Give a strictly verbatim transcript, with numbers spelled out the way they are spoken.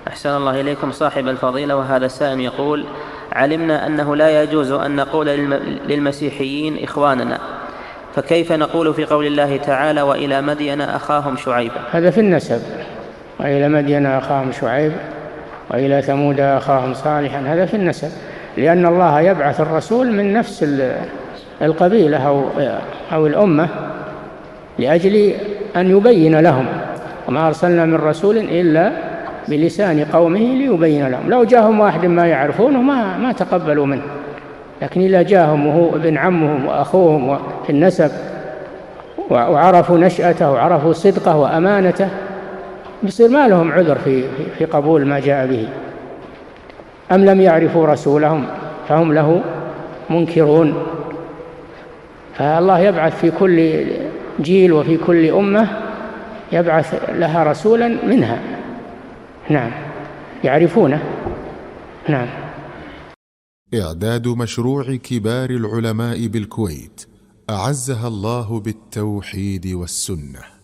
أحسن الله إليكم صاحب الفضيلة. وهذا السائل يقول: علمنا أنه لا يجوز أن نقول للمسيحيين إخواننا، فكيف نقول في قول الله تعالى: وإلى مدين أخاهم شعيبا؟ هذا في النسب، وإلى مدين أخاهم شعيب وإلى ثمود أخاهم صالحا، هذا في النسب، لأن الله يبعث الرسول من نفس القبيلة أو, أو الأمة لأجل أن يبين لهم، وما أرسلنا من رسول إلا بلسان قومه ليبين لهم. لو جاءهم واحد ما يعرفونه ما, ما تقبلوا منه، لكن إذا جاءهم وهو ابن عمهم وأخوهم في النسب وعرفوا نشأته وعرفوا صدقه وأمانته يصير ما لهم عذر في, في قبول ما جاء به. أم لم يعرفوا رسولهم فهم له منكرون. فالله يبعث في كل جيل وفي كل أمة يبعث لها رسولا منها، نعم، يعرفونه. نعم. إعداد مشروع كبار العلماء بالكويت أعزها الله بالتوحيد والسنة.